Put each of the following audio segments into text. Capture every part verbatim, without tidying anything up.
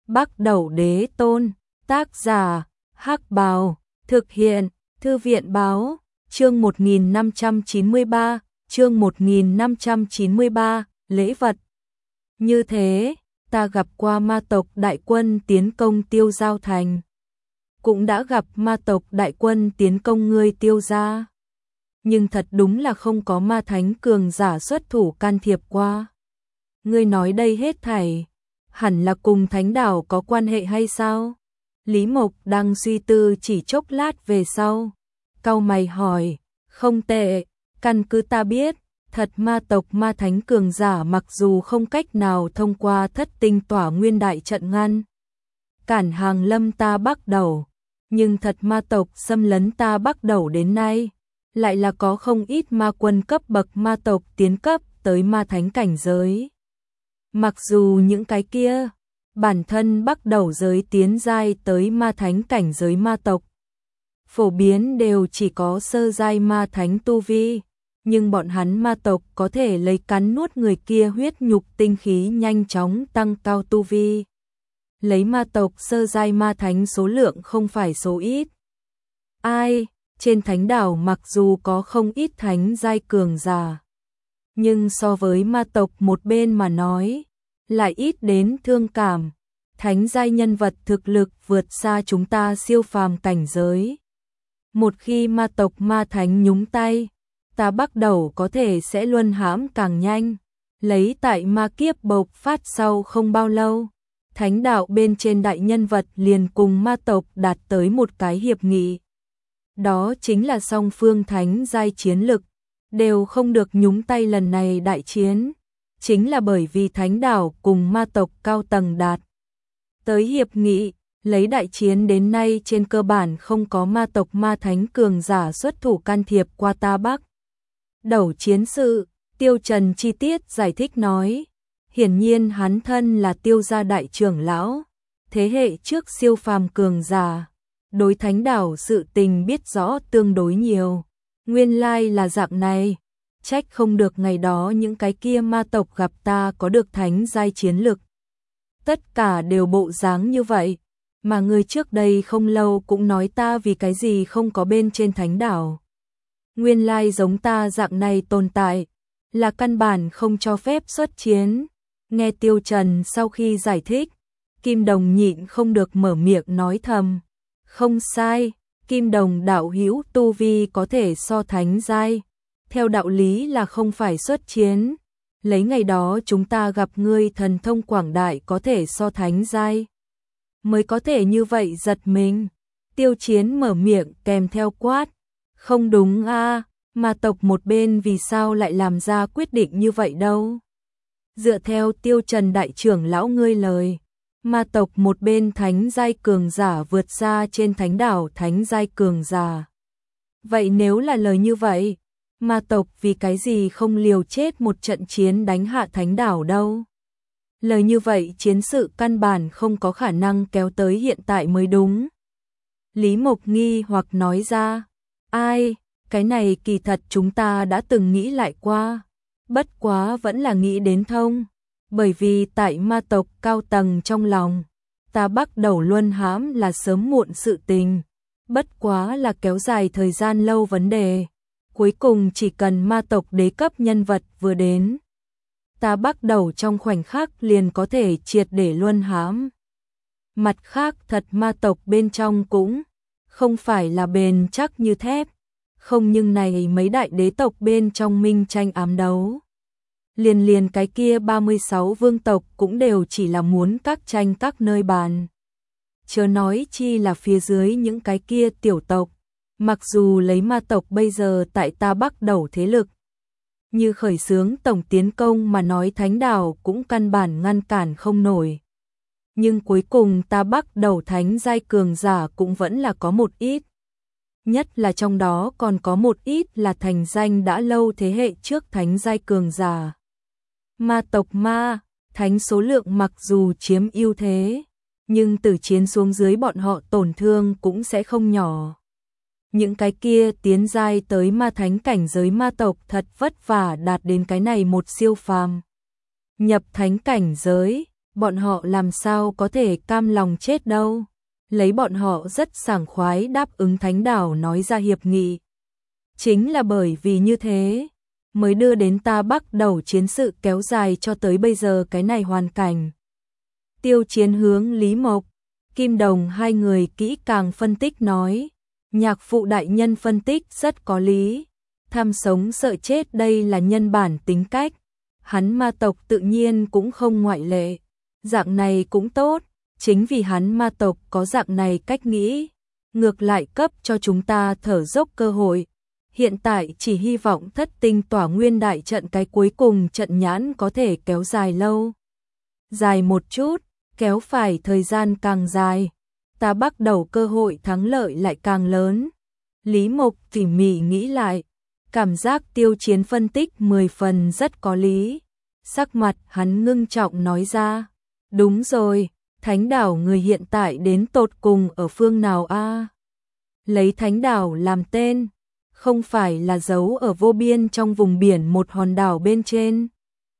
Bắc Đẩu Đế Tôn, tác giả, Hắc Bào, thực hiện, Thư viện báo, chương một nghìn năm trăm chín mươi ba, chương một nghìn năm trăm chín mươi ba, lễ vật. Như thế, ta gặp qua ma tộc đại quân tiến công Tiêu Giao Thành. Cũng đã gặp ma tộc đại quân tiến công ngươi Tiêu gia. Nhưng thật đúng là không có ma thánh cường giả xuất thủ can thiệp qua. Ngươi nói đây hết thảy, hẳn là cùng thánh đảo có quan hệ hay sao? Lý Mộc đang suy tư chỉ chốc lát về sau. Cau mày hỏi, không tệ, căn cứ ta biết, thật ma tộc ma thánh cường giả mặc dù không cách nào thông qua thất tinh tỏa nguyên đại trận ngăn cản hàng lâm ta Bắc Đẩu, nhưng thật ma tộc xâm lấn ta Bắc Đẩu đến nay, lại là có không ít ma quân cấp bậc ma tộc tiến cấp tới ma thánh cảnh giới. Mặc dù những cái kia, bản thân Bắc Đẩu giới tiến giai tới ma thánh cảnh giới ma tộc, phổ biến đều chỉ có sơ giai ma thánh tu vi, nhưng bọn hắn ma tộc có thể lấy cắn nuốt người kia huyết nhục tinh khí nhanh chóng tăng cao tu vi. Lấy ma tộc sơ giai ma thánh số lượng không phải số ít. Ai, trên thánh đảo mặc dù có không ít thánh giai cường giả, nhưng so với ma tộc một bên mà nói, lại ít đến thương cảm. Thánh giai nhân vật thực lực vượt xa chúng ta siêu phàm cảnh giới. Một khi ma tộc ma thánh nhúng tay, ta Bắc Đẩu có thể sẽ luân hãm càng nhanh. Lấy tại ma kiếp bộc phát sau không bao lâu, thánh đạo bên trên đại nhân vật liền cùng ma tộc đạt tới một cái hiệp nghị. Đó chính là song phương thánh giai chiến lực, đều không được nhúng tay lần này đại chiến. Chính là bởi vì thánh đảo cùng ma tộc cao tầng đạt tới hiệp nghị, lấy đại chiến đến nay trên cơ bản không có ma tộc ma thánh cường giả xuất thủ can thiệp qua ta Bắc Đẩu chiến sự. Tiêu Trần chi tiết giải thích nói, hiển nhiên hắn thân là Tiêu gia đại trưởng lão, thế hệ trước siêu phàm cường giả, đối thánh đảo sự tình biết rõ tương đối nhiều. Nguyên lai là dạng này, trách không được ngày đó những cái kia ma tộc gặp ta có được thánh giai chiến lực. Tất cả đều bộ dáng như vậy, mà người trước đây không lâu cũng nói ta vì cái gì không có bên trên thánh đảo. Nguyên lai giống ta dạng này tồn tại, là căn bản không cho phép xuất chiến. Nghe Tiêu Trần sau khi giải thích, Kim Đồng nhịn không được mở miệng nói thầm. Không sai, Kim Đồng đạo hữu tu vi có thể so thánh giai, theo đạo lý là không phải xuất chiến. Lấy ngày đó chúng ta gặp ngươi thần thông quảng đại có thể so thánh giai, mới có thể như vậy giật mình. Tiêu Chiến mở miệng kèm theo quát. Không đúng a, ma tộc một bên vì sao lại làm ra quyết định như vậy đâu? Dựa theo Tiêu Trần đại trưởng lão ngươi lời, ma tộc một bên thánh giai cường giả vượt xa trên thánh đảo thánh giai cường giả. Vậy nếu là lời như vậy, ma tộc vì cái gì không liều chết một trận chiến đánh hạ thánh đảo đâu? Lời như vậy chiến sự căn bản không có khả năng kéo tới hiện tại mới đúng. Lý Mộc nghi hoặc nói ra, ai, cái này kỳ thật chúng ta đã từng nghĩ lại qua, bất quá vẫn là nghĩ đến thông, bởi vì tại ma tộc cao tầng trong lòng, ta Bắc Đẩu luân hãm là sớm muộn sự tình, bất quá là kéo dài thời gian lâu vấn đề. Cuối cùng chỉ cần ma tộc đế cấp nhân vật vừa đến, ta Bắc Đẩu trong khoảnh khắc liền có thể triệt để luân hãm. Mặt khác thật ma tộc bên trong cũng không phải là bền chắc như thép, không nhưng này mấy đại đế tộc bên trong minh tranh ám đấu. Liền liền cái kia ba mươi sáu vương tộc cũng đều chỉ là muốn các tranh các nơi bàn. Chớ nói chi là phía dưới những cái kia tiểu tộc. Mặc dù lấy ma tộc bây giờ tại ta Bắc Đẩu thế lực, như khởi xướng tổng tiến công mà nói thánh đảo cũng căn bản ngăn cản không nổi. Nhưng cuối cùng ta Bắc Đẩu thánh giai cường giả cũng vẫn là có một ít. Nhất là trong đó còn có một ít là thành danh đã lâu thế hệ trước thánh giai cường giả. Ma tộc ma, thánh số lượng mặc dù chiếm ưu thế, nhưng từ chiến xuống dưới bọn họ tổn thương cũng sẽ không nhỏ. Những cái kia tiến giai tới ma thánh cảnh giới ma tộc thật vất vả đạt đến cái này một siêu phàm nhập thánh cảnh giới, bọn họ làm sao có thể cam lòng chết đâu. Lấy bọn họ rất sảng khoái đáp ứng Thánh Đảo nói ra hiệp nghị. Chính là bởi vì như thế, mới đưa đến ta bắt đầu chiến sự kéo dài cho tới bây giờ cái này hoàn cảnh. Tiêu Chiến hướng Lý Mộc, Kim Đồng hai người kỹ càng phân tích nói, Nhạc phụ đại nhân phân tích rất có lý, tham sống sợ chết đây là nhân bản tính cách, hắn ma tộc tự nhiên cũng không ngoại lệ, dạng này cũng tốt, chính vì hắn ma tộc có dạng này cách nghĩ, ngược lại cấp cho chúng ta thở dốc cơ hội. Hiện tại chỉ hy vọng thất tinh tỏa nguyên đại trận cái cuối cùng trận nhãn có thể kéo dài lâu. Dài một chút, kéo phải thời gian càng dài, ta bắt đầu cơ hội thắng lợi lại càng lớn. Lý Mộc tỉ mỉ nghĩ lại, cảm giác Tiêu Chiến phân tích mười phần rất có lý. Sắc mặt hắn ngưng trọng nói ra, đúng rồi, Thánh Đảo người hiện tại đến tột cùng ở phương nào a? Lấy Thánh Đảo làm tên, không phải là giấu ở vô biên trong vùng biển một hòn đảo bên trên.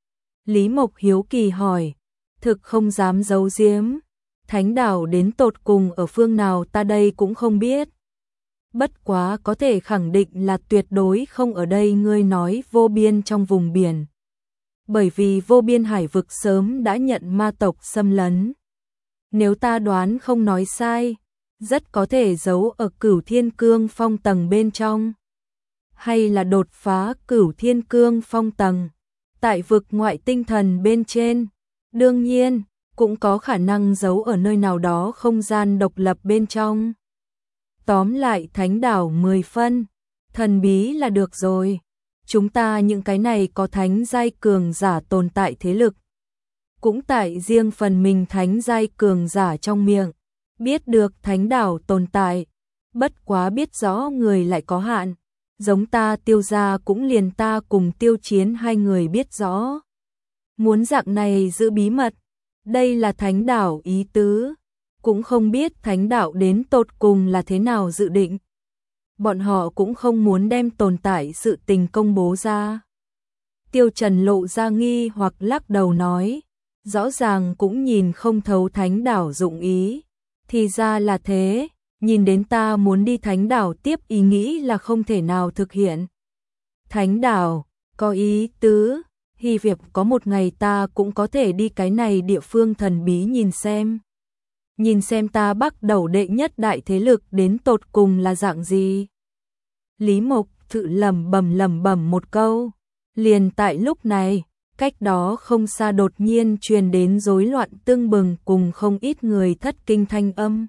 Lý Mộc hiếu kỳ hỏi, thực không dám giấu giếm, Thánh Đảo đến tột cùng ở phương nào ta đây cũng không biết. Bất quá có thể khẳng định là tuyệt đối không ở đây ngươi nói vô biên trong vùng biển. Bởi vì vô biên hải vực sớm đã nhận ma tộc xâm lấn. Nếu ta đoán không nói sai, rất có thể giấu ở Cửu Thiên Cương Phong tầng bên trong. Hay là đột phá Cửu Thiên Cương Phong tầng, tại vực ngoại tinh thần bên trên. Đương nhiên, cũng có khả năng giấu ở nơi nào đó không gian độc lập bên trong. Tóm lại Thánh Đảo mười phân, thần bí là được rồi. Chúng ta những cái này có thánh giai cường giả tồn tại thế lực. Cũng tại riêng phần mình thánh giai cường giả trong miệng, biết được Thánh Đảo tồn tại. Bất quá biết rõ người lại có hạn. Giống ta Tiêu gia cũng liền ta cùng Tiêu Chiến hai người biết rõ. Muốn dạng này giữ bí mật, đây là Thánh Đảo ý tứ. Cũng không biết Thánh Đảo đến tột cùng là thế nào dự định. Bọn họ cũng không muốn đem tồn tại sự tình công bố ra. Tiêu Trần lộ ra nghi hoặc lắc đầu nói, rõ ràng cũng nhìn không thấu Thánh Đảo dụng ý. Thì ra là thế, nhìn đến ta muốn đi Thánh Đảo tiếp ý nghĩ là không thể nào thực hiện. Thánh Đảo, có ý tứ, hy vọng có một ngày ta cũng có thể đi cái này địa phương thần bí nhìn xem. Nhìn xem ta bắt đầu đệ nhất đại thế lực đến tột cùng là dạng gì. Lý Mộc tự lẩm bẩm lẩm bẩm một câu. Liền tại lúc này, cách đó không xa đột nhiên truyền đến rối loạn tương bừng cùng không ít người thất kinh thanh âm.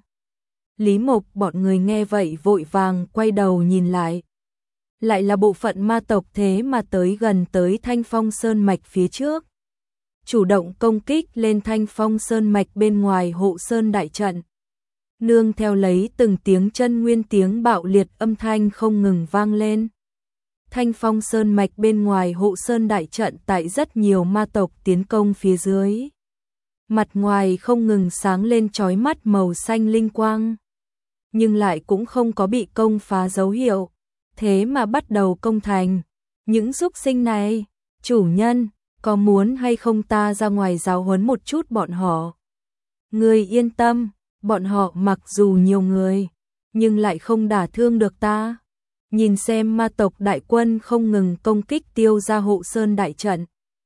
Lý Mộc bọn người nghe vậy vội vàng quay đầu nhìn lại. Lại là bộ phận ma tộc thế mà tới gần tới Thanh Phong Sơn Mạch phía trước. Chủ động công kích lên Thanh Phong Sơn Mạch bên ngoài hộ sơn đại trận. Nương theo lấy từng tiếng chân nguyên tiếng bạo liệt âm thanh không ngừng vang lên. Thanh Phong Sơn Mạch bên ngoài hộ sơn đại trận tại rất nhiều ma tộc tiến công phía dưới. Mặt ngoài không ngừng sáng lên chói mắt màu xanh linh quang. Nhưng lại cũng không có bị công phá dấu hiệu. Thế mà bắt đầu công thành. Những súc sinh này, chủ nhân, có muốn hay không ta ra ngoài giáo huấn một chút bọn họ? Ngươi yên tâm, bọn họ mặc dù nhiều người, nhưng lại không đả thương được ta. Nhìn xem ma tộc đại quân không ngừng công kích Tiêu gia hộ sơn đại trận.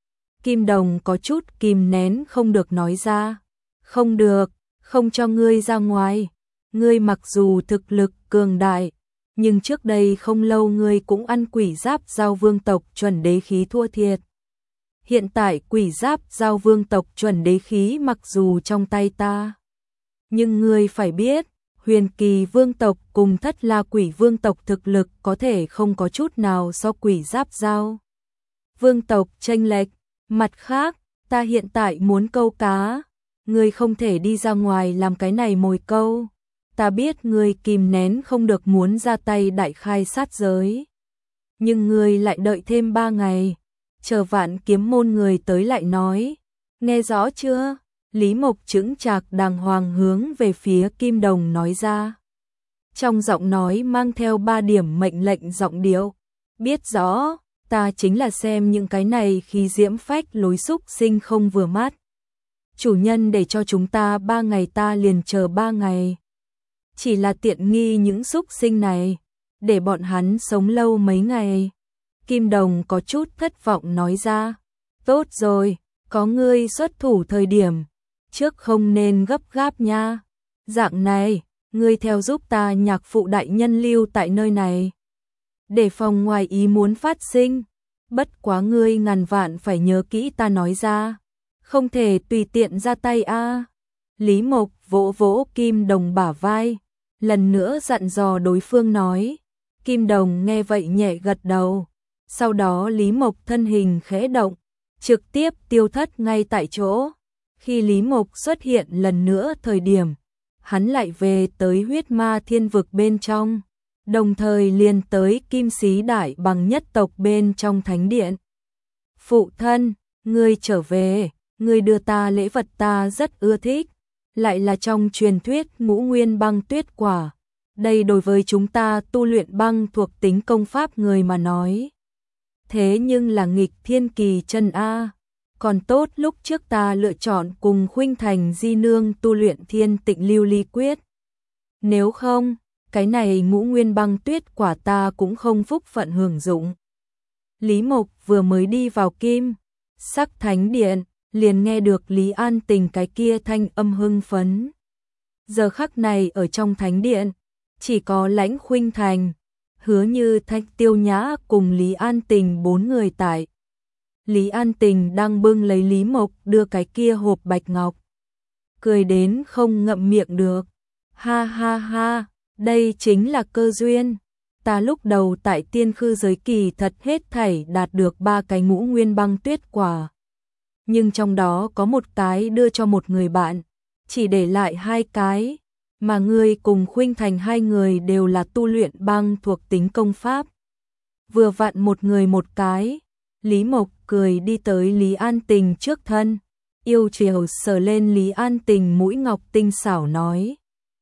Kim Đồng có chút kìm nén không được nói ra. Không được, không cho ngươi ra ngoài. Ngươi mặc dù thực lực cường đại, nhưng trước đây không lâu ngươi cũng ăn quỷ giáp giao vương tộc chuẩn đế khí thua thiệt. Hiện tại quỷ giáp giao vương tộc chuẩn đế khí mặc dù trong tay ta, nhưng ngươi phải biết, huyền kỳ vương tộc cùng thất la quỷ vương tộc thực lực có thể không có chút nào so quỷ giáp giao vương tộc chênh lệch. Mặt khác, ta hiện tại muốn câu cá, ngươi không thể đi ra ngoài làm cái này mồi câu. Ta biết ngươi kìm nén không được muốn ra tay đại khai sát giới, nhưng ngươi lại đợi thêm ba ngày, chờ Vạn Kiếm môn người tới lại nói. Nghe rõ chưa? Lý Mộc chững chạc đàng hoàng hướng về phía Kim Đồng nói ra. Trong giọng nói mang theo ba điểm mệnh lệnh giọng điệu. Biết rõ, ta chính là xem những cái này khi diễm phách lối xúc sinh không vừa mắt. chủ nhân để cho chúng ta ba ngày ta liền chờ ba ngày. Chỉ là tiện nghi những súc sinh này, để bọn hắn sống lâu mấy ngày. Kim Đồng có chút thất vọng nói ra, tốt rồi, có ngươi xuất thủ thời điểm, trước không nên gấp gáp nha. Dạng này, ngươi theo giúp ta nhạc phụ đại nhân lưu tại nơi này. Để phòng ngoài ý muốn phát sinh, bất quá ngươi ngàn vạn phải nhớ kỹ ta nói ra, không thể tùy tiện ra tay a. Lý Mộc vỗ vỗ Kim Đồng bả vai, lần nữa dặn dò đối phương nói. Kim Đồng nghe vậy nhẹ gật đầu, sau đó Lý Mộc thân hình khẽ động, trực tiếp tiêu thất ngay tại chỗ. Khi Lý Mộc xuất hiện lần nữa thời điểm, hắn lại về tới huyết ma thiên vực bên trong, đồng thời liền tới Kim Sĩ Đại Bằng nhất tộc bên trong thánh điện. Phụ thân, ngươi trở về, ngươi đưa ta lễ vật ta rất ưa thích, lại là trong truyền thuyết ngũ nguyên băng tuyết quả. Đây đối với chúng ta tu luyện băng thuộc tính công pháp người mà nói. Thế nhưng là nghịch thiên kỳ chân A. Còn tốt lúc trước ta lựa chọn cùng Khuynh Thành di nương tu luyện thiên tịnh lưu ly quyết. Nếu không, cái này ngũ nguyên băng tuyết quả ta cũng không phúc phận hưởng dụng. Lý Mộc vừa mới đi vào Kim Sắc Thánh Điện, liền nghe được Lý An Tình cái kia thanh âm hưng phấn. Giờ khắc này ở trong Thánh Điện, chỉ có Lãnh Khuynh Thành, Hứa Như Thanh, Tiêu Nhã cùng Lý An Tình bốn người tại. Lý An Tình đang bưng lấy Lý Mộc đưa cái kia hộp bạch ngọc. Cười đến không ngậm miệng được. Ha ha ha, đây chính là cơ duyên. Ta lúc đầu tại tiên khư giới kỳ thật hết thảy đạt được ba cái ngũ nguyên băng tuyết quả. Nhưng trong đó có một cái đưa cho một người bạn, chỉ để lại hai cái. Mà ngươi cùng Khuynh Thành hai người đều là tu luyện băng thuộc tính công pháp. Vừa vặn một người một cái. Lý Mộc cười đi tới Lý An Tình trước thân, yêu chiều sờ lên Lý An Tình mũi ngọc tinh xảo nói.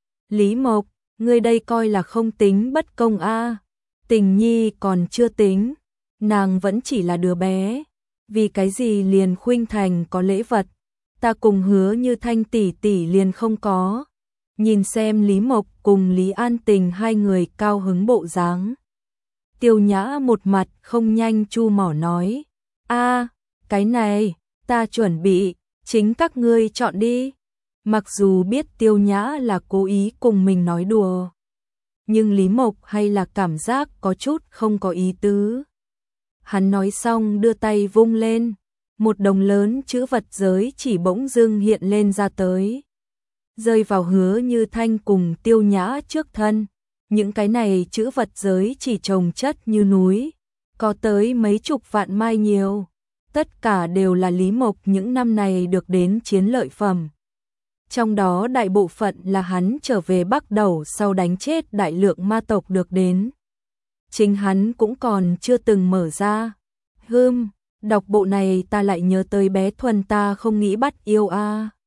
Lý Mộc, ngươi đây coi là không tính bất công a. Tình nhi còn chưa tính, nàng vẫn chỉ là đứa bé. Vì cái gì liền Khuynh Thành có lễ vật, ta cùng Hứa Như Thanh tỷ tỷ liền không có. Nhìn xem Lý Mộc cùng Lý An Tình hai người cao hứng bộ dáng. Tiêu Nhã một mặt không nhanh chu mỏ nói. A, cái này, ta chuẩn bị, chính các ngươi chọn đi. Mặc dù biết Tiêu Nhã là cố ý cùng mình nói đùa, nhưng Lý Mộc hay là cảm giác có chút không có ý tứ. Hắn nói xong đưa tay vung lên, một đồng lớn chữ vật giới chỉ bỗng dưng hiện lên ra tới, rơi vào Hứa Như Thanh cùng Tiêu Nhã trước thân. Những cái này chữ vật giới chỉ chồng chất như núi, có tới mấy chục vạn mai nhiều, tất cả đều là Lý Mộc những năm này được đến chiến lợi phẩm. Trong đó đại bộ phận là hắn trở về Bắc Đầu sau đánh chết đại lượng ma tộc được đến. Chính hắn cũng còn chưa từng mở ra. Hừm, đọc bộ này ta lại nhớ tới bé Thuần ta không nghĩ bắt yêu a.